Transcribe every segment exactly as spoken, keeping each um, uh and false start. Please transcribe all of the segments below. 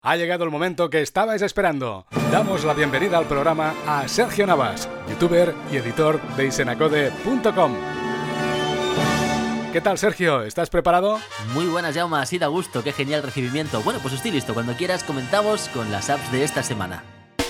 Ha llegado el momento que estabais esperando. Damos la bienvenida al programa a Sergio Navas, youtuber y editor de isenacode punto com. ¿Qué tal, Sergio? ¿Estás preparado? Muy buenas, Jaume, así da gusto, qué genial recibimiento. Bueno, pues estoy listo, cuando quieras comentamos con las apps de esta semana.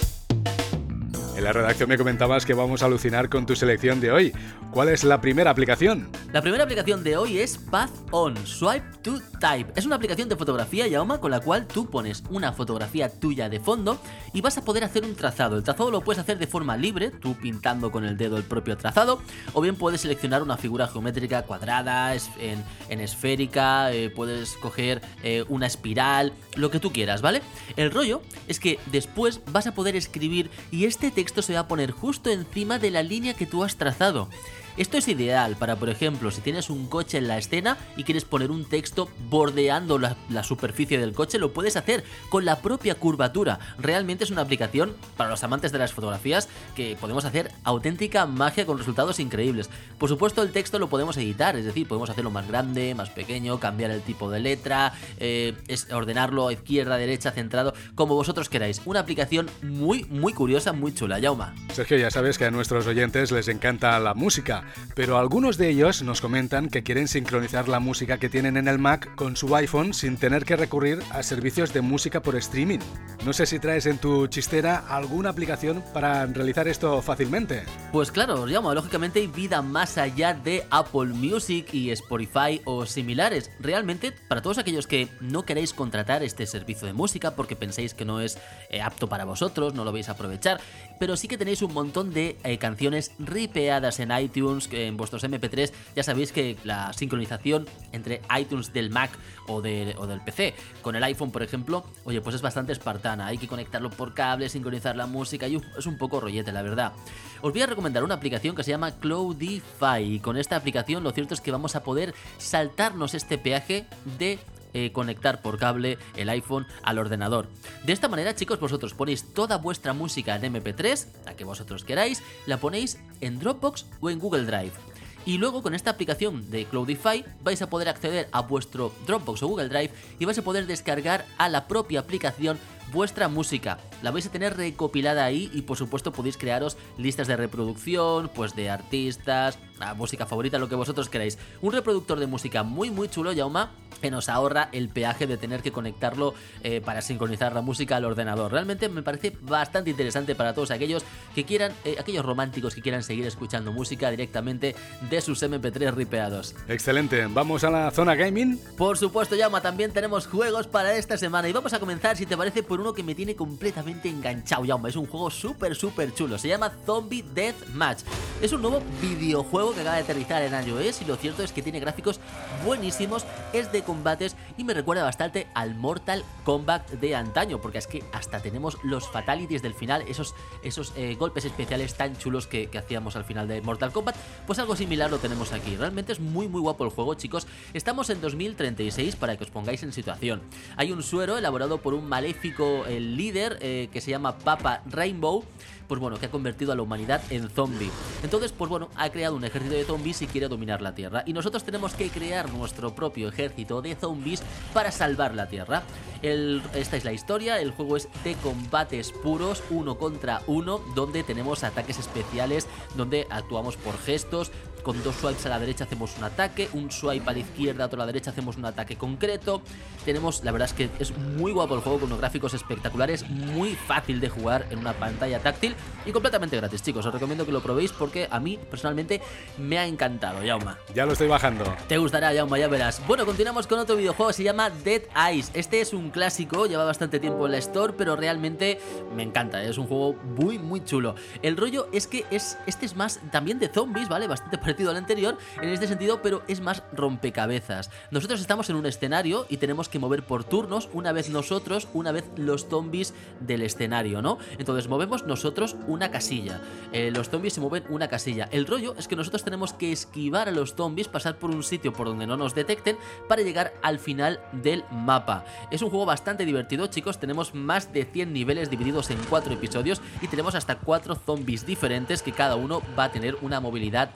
En la redacción me comentabas que vamos a alucinar con tu selección de hoy. ¿Cuál es la primera aplicación? La primera aplicación de hoy es Path On, Swipe to Type. Es una aplicación de fotografía, Jaume, con la cual tú pones una fotografía tuya de fondo y vas a poder hacer un trazado. El trazado lo puedes hacer de forma libre, tú pintando con el dedo el propio trazado, o bien puedes seleccionar una figura geométrica cuadrada, en, en esférica, eh, puedes coger eh, una espiral, lo que tú quieras, ¿vale? El rollo es que después vas a poder escribir y este texto se va a poner justo encima de la línea que tú has trazado. Esto es ideal para, por ejemplo, si tienes un coche en la escena y quieres poner un texto bordeando la, la superficie del coche, lo puedes hacer con la propia curvatura. Realmente es una aplicación para los amantes de las fotografías que podemos hacer auténtica magia con resultados increíbles. Por supuesto, el texto lo podemos editar, es decir, podemos hacerlo más grande, más pequeño, cambiar el tipo de letra, eh, es ordenarlo a izquierda, derecha, centrado, como vosotros queráis. Una aplicación muy, muy curiosa, muy chula. Jaume. Sergio, ya sabes que a nuestros oyentes les encanta la música, pero algunos de ellos nos comentan que quieren sincronizar la música que tienen en el Mac con su iPhone sin tener que recurrir a servicios de música por streaming. No sé si traes en tu chistera alguna aplicación para realizar esto fácilmente. Pues claro, Jaume, lógicamente hay vida más allá de Apple Music y Spotify o similares. Realmente, para todos aquellos que no queréis contratar este servicio de música porque pensáis que no es eh, apto para vosotros, no lo vais a aprovechar, pero sí que tenéis un montón de eh, canciones ripeadas en iTunes, en vuestros eme pe tres, ya sabéis que la sincronización entre iTunes del Mac o, de, o del pe ce con el iPhone, por ejemplo, oye, pues es bastante espartana, hay que conectarlo por cable, sincronizar la música y es un poco rollete, la verdad. Os voy a recomendar una aplicación que se llama Cloudify, y con esta aplicación lo cierto es que vamos a poder saltarnos este peaje de Eh, conectar por cable el iPhone al ordenador. De esta manera, chicos, vosotros ponéis toda vuestra música en eme pe tres, la que vosotros queráis, la ponéis en Dropbox o en Google Drive. Y luego con esta aplicación de Cloudify vais a poder acceder a vuestro Dropbox o Google Drive y vais a poder descargar a la propia aplicación vuestra música. La vais a tener recopilada ahí y por supuesto podéis crearos listas de reproducción, pues de artistas, la música favorita, lo que vosotros queráis. Un reproductor de música muy muy chulo, Jaume, que nos ahorra el peaje de tener que conectarlo eh, para sincronizar la música al ordenador. Realmente me parece bastante interesante para todos aquellos que quieran, eh, aquellos románticos que quieran seguir escuchando música directamente de sus eme pe tres ripeados. Excelente, ¿vamos a la zona gaming? Por supuesto, Jaume, también tenemos juegos para esta semana y vamos a comenzar, si te parece, por uno que me tiene completamente enganchado, Jaume. Es un juego súper súper chulo, se llama Zombie Deathmatch. Es un nuevo videojuego que acaba de aterrizar en iOS y lo cierto es que tiene gráficos buenísimos, es de combates y me recuerda bastante al Mortal Kombat de antaño, porque es que hasta tenemos los fatalities del final, esos, esos eh, golpes especiales tan chulos que, que hacíamos al final de Mortal Kombat. Pues algo similar lo tenemos aquí. Realmente es muy muy guapo el juego, chicos. Estamos en dos mil treinta y seis para que os pongáis en situación. Hay un suero elaborado por un maléfico el líder eh, que se llama Papa Rainbow, pues bueno, que ha convertido a la humanidad en zombie. Entonces, pues bueno, ha creado un ejército de zombies y quiere dominar la Tierra. Y nosotros tenemos que crear nuestro propio ejército de zombies para salvar la Tierra. El, esta es la historia, el juego es de combates puros, uno contra uno, donde tenemos ataques especiales, donde actuamos por gestos. Con dos swipes a la derecha hacemos un ataque, un swipe a la izquierda, otro a la derecha hacemos un ataque concreto. Tenemos, la verdad es que es muy guapo el juego, con unos gráficos espectaculares, muy fácil de jugar en una pantalla táctil y completamente gratis, chicos. Os recomiendo que lo probéis porque a mí personalmente me ha encantado, Jaume. Ya lo estoy bajando. Te gustará, Jaume, ya verás. Bueno, continuamos con otro videojuego, se llama Dead Eyes. Este es un clásico, lleva bastante tiempo en la Store, pero realmente me encanta, es un juego muy muy chulo. El rollo es que es, este es más también de zombies, ¿vale? Bastante parecido al anterior en este sentido, pero es más rompecabezas. Nosotros estamos en un escenario y tenemos que mover por turnos, una vez nosotros, una vez los zombies del escenario, ¿no? Entonces movemos nosotros una casilla, eh, los zombies se mueven una casilla. El rollo es que nosotros tenemos que esquivar a los zombies, pasar por un sitio por donde no nos detecten para llegar al final del mapa. Es un juego bastante divertido, chicos. Tenemos más de cien niveles divididos en cuatro episodios y tenemos hasta cuatro zombies diferentes que cada uno va a tener una movilidad y unas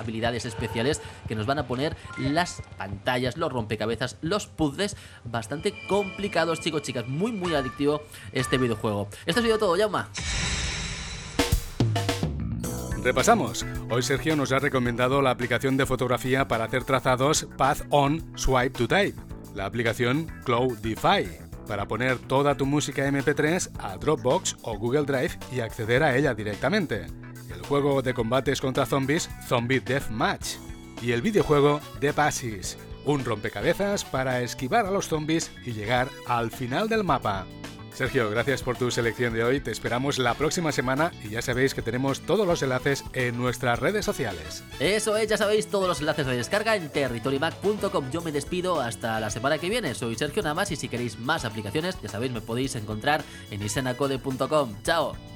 habilidades especiales que nos van a poner las pantallas, los rompecabezas, los puzzles bastante complicados, chicos, chicas. Muy, muy adictivo este videojuego. Esto ha sido todo, Jaume. Repasamos. Hoy Sergio nos ha recomendado la aplicación de fotografía para hacer trazados Path On Swipe to Type, la aplicación Cloudify, para poner toda tu música eme pe tres a Dropbox o Google Drive y acceder a ella directamente. El juego de combates contra zombies Zombie Deathmatch y el videojuego The Passes, un rompecabezas para esquivar a los zombies y llegar al final del mapa. Sergio, gracias por tu selección de hoy, te esperamos la próxima semana y ya sabéis que tenemos todos los enlaces en nuestras redes sociales. Eso es, ya sabéis, todos los enlaces de descarga en territorymac punto com. Yo me despido hasta la semana que viene, soy Sergio Navas y si queréis más aplicaciones, ya sabéis, me podéis encontrar en isenacode punto com. ¡Chao!